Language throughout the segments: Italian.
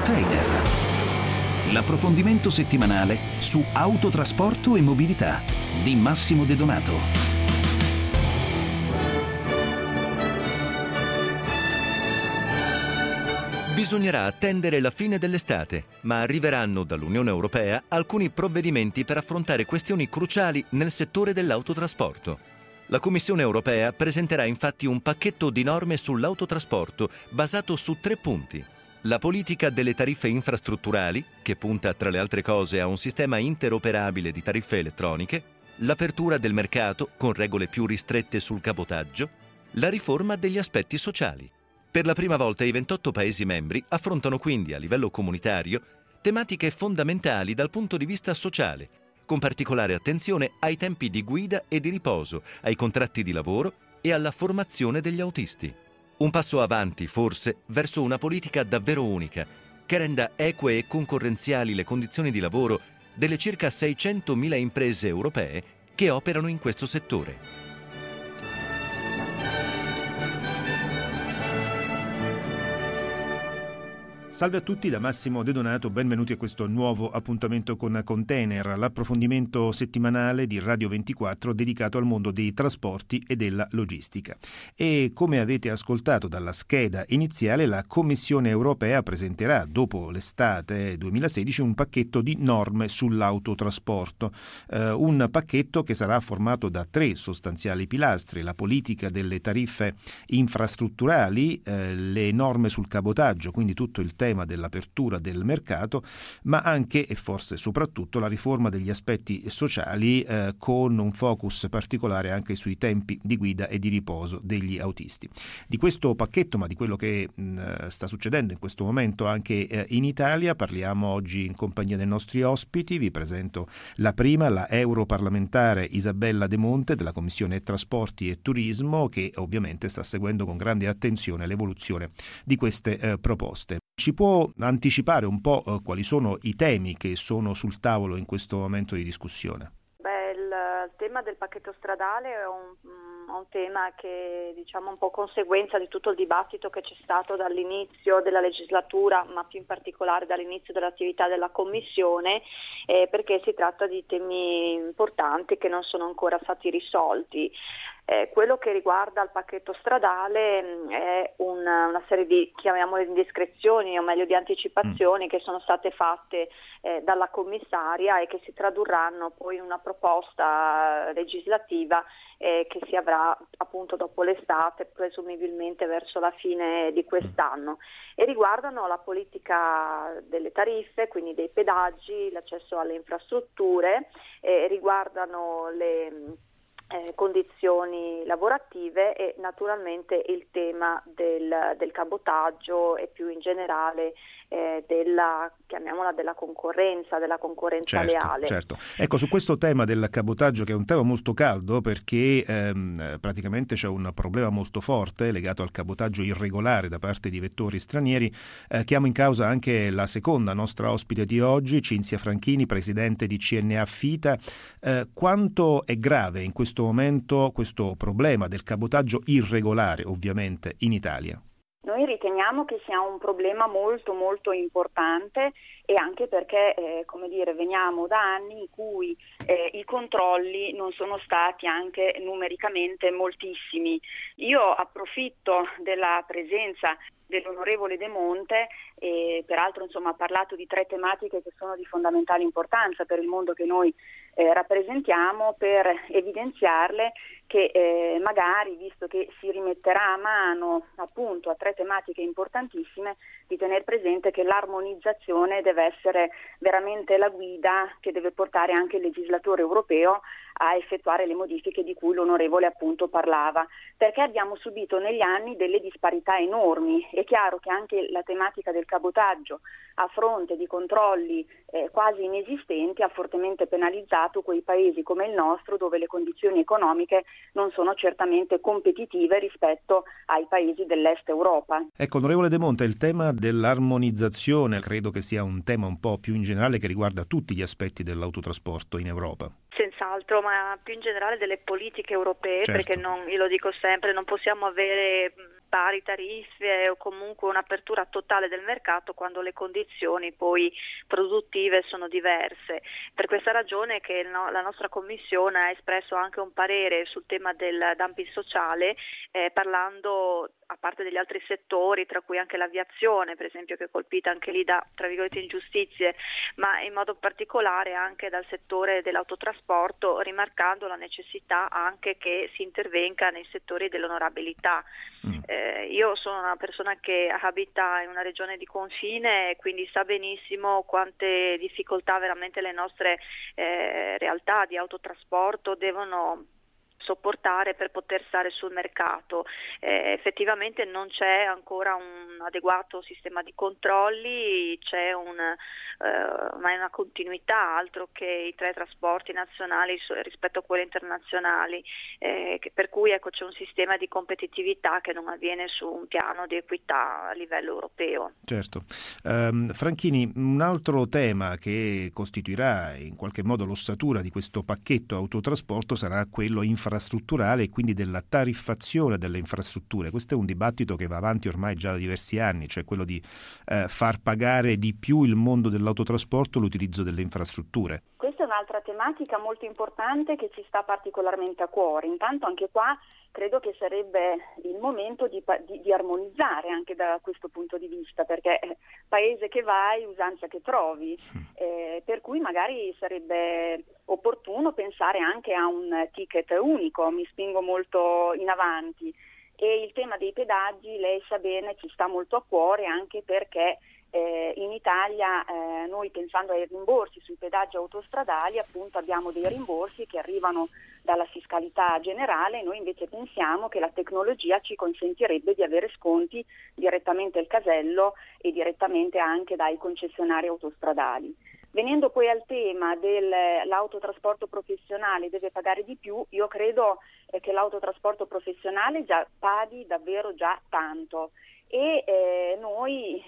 Container. L'approfondimento settimanale su autotrasporto e mobilità di Massimo De Donato. Bisognerà attendere la fine dell'estate, ma arriveranno dall'Unione Europea alcuni provvedimenti per affrontare questioni cruciali nel settore dell'autotrasporto. La Commissione Europea presenterà infatti un pacchetto di norme sull'autotrasporto basato su 3 punti. La politica delle tariffe infrastrutturali, che punta tra le altre cose a un sistema interoperabile di tariffe elettroniche, l'apertura del mercato con regole più ristrette sul cabotaggio, la riforma degli aspetti sociali. Per la prima volta i 28 Paesi membri affrontano quindi a livello comunitario tematiche fondamentali dal punto di vista sociale, con particolare attenzione ai tempi di guida e di riposo, ai contratti di lavoro e alla formazione degli autisti. Un passo avanti, forse, verso una politica davvero unica, che renda eque e concorrenziali le condizioni di lavoro delle circa 600.000 imprese europee che operano in questo settore. Salve a tutti da Massimo De Donato, benvenuti a questo nuovo appuntamento con Container, l'approfondimento settimanale di Radio 24 dedicato al mondo dei trasporti e della logistica. E come avete ascoltato dalla scheda iniziale, la Commissione Europea presenterà dopo l'estate 2016 un pacchetto di norme sull'autotrasporto, un pacchetto che sarà formato da 3 sostanziali pilastri: la politica delle tariffe infrastrutturali, le norme sul cabotaggio, quindi tutto il tema dell'apertura del mercato, ma anche e forse soprattutto la riforma degli aspetti sociali, con un focus particolare anche sui tempi di guida e di riposo degli autisti. Di questo pacchetto, ma di quello che sta succedendo in questo momento anche in Italia, parliamo oggi in compagnia dei nostri ospiti. Vi presento la prima, la europarlamentare Isabella De Monte della Commissione Trasporti e Turismo, che ovviamente sta seguendo con grande attenzione l'evoluzione di queste proposte. Ci può anticipare un po' quali sono i temi che sono sul tavolo in questo momento di discussione? Il tema del pacchetto stradale è un tema che diciamo un po' conseguenza di tutto il dibattito che c'è stato dall'inizio della legislatura, ma più in particolare dall'inizio dell'attività della Commissione, perché si tratta di temi importanti che non sono ancora stati risolti. Quello che riguarda il pacchetto stradale è una serie di, chiamiamole, indiscrezioni o meglio di anticipazioni che sono state fatte dalla commissaria e che si tradurranno poi in una proposta legislativa che si avrà appunto dopo l'estate, presumibilmente verso la fine di quest'anno, e riguardano la politica delle tariffe, quindi dei pedaggi, l'accesso alle infrastrutture, riguardano le condizioni lavorative e naturalmente il tema del cabotaggio e più in generale chiamiamola della concorrenza leale. Certo. Ecco, su questo tema del cabotaggio, che è un tema molto caldo perché praticamente c'è un problema molto forte legato al cabotaggio irregolare da parte di vettori stranieri, chiamo in causa anche la seconda nostra ospite di oggi, Cinzia Franchini, presidente di CNA Fita. Quanto è grave in questo momento questo problema del cabotaggio irregolare, ovviamente, in Italia? Noi riteniamo che sia un problema molto molto importante, e anche perché veniamo da anni in cui i controlli non sono stati anche numericamente moltissimi. Io approfitto della presenza dell'onorevole De Monte, e peraltro ha parlato di 3 tematiche che sono di fondamentale importanza per il mondo che noi rappresentiamo, per evidenziarle che magari, visto che si rimetterà a mano appunto a 3 tematiche importantissime, di tenere presente che l'armonizzazione deve essere veramente la guida che deve portare anche il legislatore europeo a effettuare le modifiche di cui l'onorevole appunto parlava, perché abbiamo subito negli anni delle disparità enormi. È chiaro che anche la tematica del cabotaggio, a fronte di controlli quasi inesistenti, ha fortemente penalizzato quei paesi come il nostro, dove le condizioni economiche non sono certamente competitive rispetto ai paesi dell'est Europa. Ecco, onorevole De Monte, il tema dell'armonizzazione credo che sia un tema un po' più in generale che riguarda tutti gli aspetti dell'autotrasporto in Europa. Senz'altro, ma più in generale delle politiche europee, certo. Perché io lo dico sempre, non possiamo avere pari tariffe o comunque un'apertura totale del mercato quando le condizioni poi produttive sono diverse. Per questa ragione che la nostra Commissione ha espresso anche un parere sul tema del dumping sociale, parlando, a parte degli altri settori, tra cui anche l'aviazione, per esempio, che è colpita anche lì da, tra virgolette, ingiustizie, ma in modo particolare anche dal settore dell'autotrasporto, rimarcando la necessità anche che si intervenga nei settori dell'onorabilità. Io sono una persona che abita in una regione di confine e quindi sa benissimo quante difficoltà veramente le nostre realtà di autotrasporto devono sopportare per poter stare sul mercato. Effettivamente non c'è ancora un adeguato sistema di controlli, c'è ma è una continuità, altro che i 3 trasporti nazionali rispetto a quelli internazionali, per cui ecco, c'è un sistema di competitività che non avviene su un piano di equità a livello europeo. Certo. Franchini, un altro tema che costituirà in qualche modo l'ossatura di questo pacchetto autotrasporto sarà quello infrastrutturale e quindi della tariffazione delle infrastrutture. Questo è un dibattito che va avanti ormai già da diversi anni, cioè quello di far pagare di più il mondo dell'autotrasporto l'utilizzo delle infrastrutture. Questa è un'altra tematica molto importante che ci sta particolarmente a cuore. Intanto anche qua credo che sarebbe il momento di armonizzare anche da questo punto di vista, perché paese che vai, usanza che trovi, per cui magari sarebbe opportuno pensare anche a un ticket unico, mi spingo molto in avanti. E il tema dei pedaggi, lei sa bene, ci sta molto a cuore anche perché in Italia noi, pensando ai rimborsi sui pedaggi autostradali, appunto abbiamo dei rimborsi che arrivano dalla fiscalità generale, noi invece pensiamo che la tecnologia ci consentirebbe di avere sconti direttamente al casello e direttamente anche dai concessionari autostradali. Venendo poi al tema dell'autotrasporto professionale deve pagare di più, io credo che l'autotrasporto professionale già paghi davvero già tanto. E noi,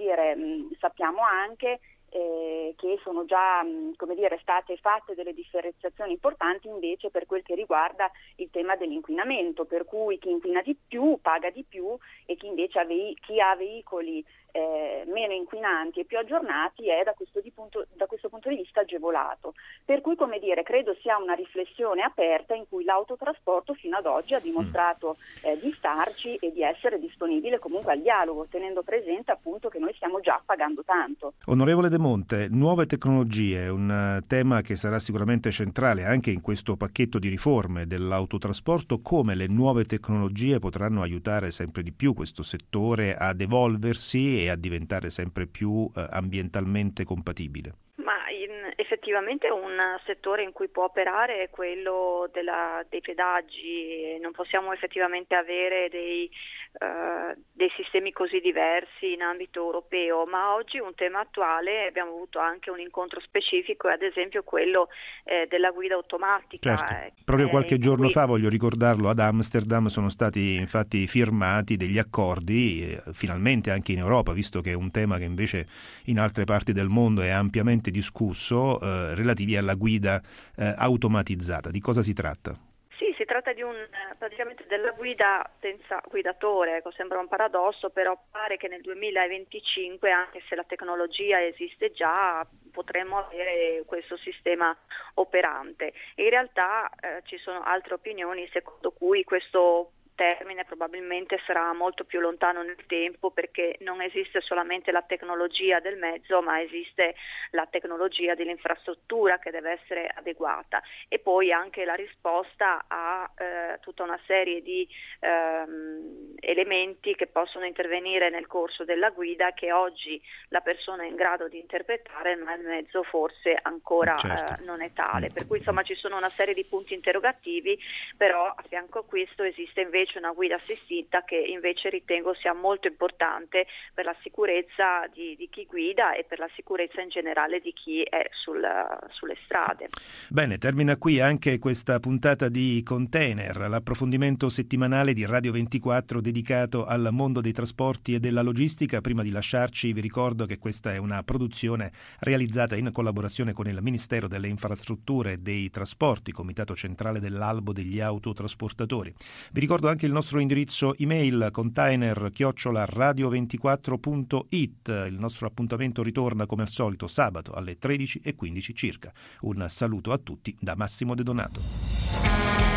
sappiamo anche che sono già state fatte delle differenziazioni importanti invece per quel che riguarda il tema dell'inquinamento, per cui chi inquina di più paga di più e chi invece ha veicoli meno inquinanti e più aggiornati è da questo punto di vista agevolato. Per cui, credo sia una riflessione aperta in cui l'autotrasporto fino ad oggi ha dimostrato di starci e di essere disponibile comunque al dialogo, tenendo presente appunto che noi stiamo già pagando tanto. Onorevole De Monte, nuove tecnologie, un tema che sarà sicuramente centrale anche in questo pacchetto di riforme dell'autotrasporto. Come le nuove tecnologie potranno aiutare sempre di più questo settore ad evolversi e a diventare sempre più ambientalmente compatibile? Effettivamente un settore in cui può operare è quello dei pedaggi. Non possiamo effettivamente avere dei sistemi così diversi in ambito europeo, ma oggi un tema attuale, abbiamo avuto anche un incontro specifico, ad esempio quello della guida automatica. Certo. Proprio qualche giorno fa, voglio ricordarlo, ad Amsterdam sono stati infatti firmati degli accordi, finalmente anche in Europa, visto che è un tema che invece in altre parti del mondo è ampiamente discusso, relativi alla guida automatizzata. Di cosa si tratta? Sì, si tratta di praticamente della guida senza guidatore, sembra un paradosso, però pare che nel 2025, anche se la tecnologia esiste già, potremmo avere questo sistema operante. In realtà ci sono altre opinioni secondo cui questo termine probabilmente sarà molto più lontano nel tempo, perché non esiste solamente la tecnologia del mezzo, ma esiste la tecnologia dell'infrastruttura che deve essere adeguata, e poi anche la risposta a tutta una serie di elementi che possono intervenire nel corso della guida, che oggi la persona è in grado di interpretare, ma il mezzo forse ancora non è tale. Per cui insomma ci sono una serie di punti interrogativi, però a fianco a questo esiste invece una guida assistita che invece ritengo sia molto importante per la sicurezza di chi guida e per la sicurezza in generale di chi è sulle strade. Bene, termina qui anche questa puntata di Container, l'approfondimento settimanale di Radio 24 dedicato al mondo dei trasporti e della logistica. Prima di lasciarci vi ricordo che questa è una produzione realizzata in collaborazione con il Ministero delle Infrastrutture e dei Trasporti, Comitato Centrale dell'Albo degli Autotrasportatori. Vi ricordo anche anche il nostro indirizzo email container@radio24.it. Il nostro appuntamento ritorna come al solito sabato alle 13:15 circa. Un saluto a tutti da Massimo De Donato.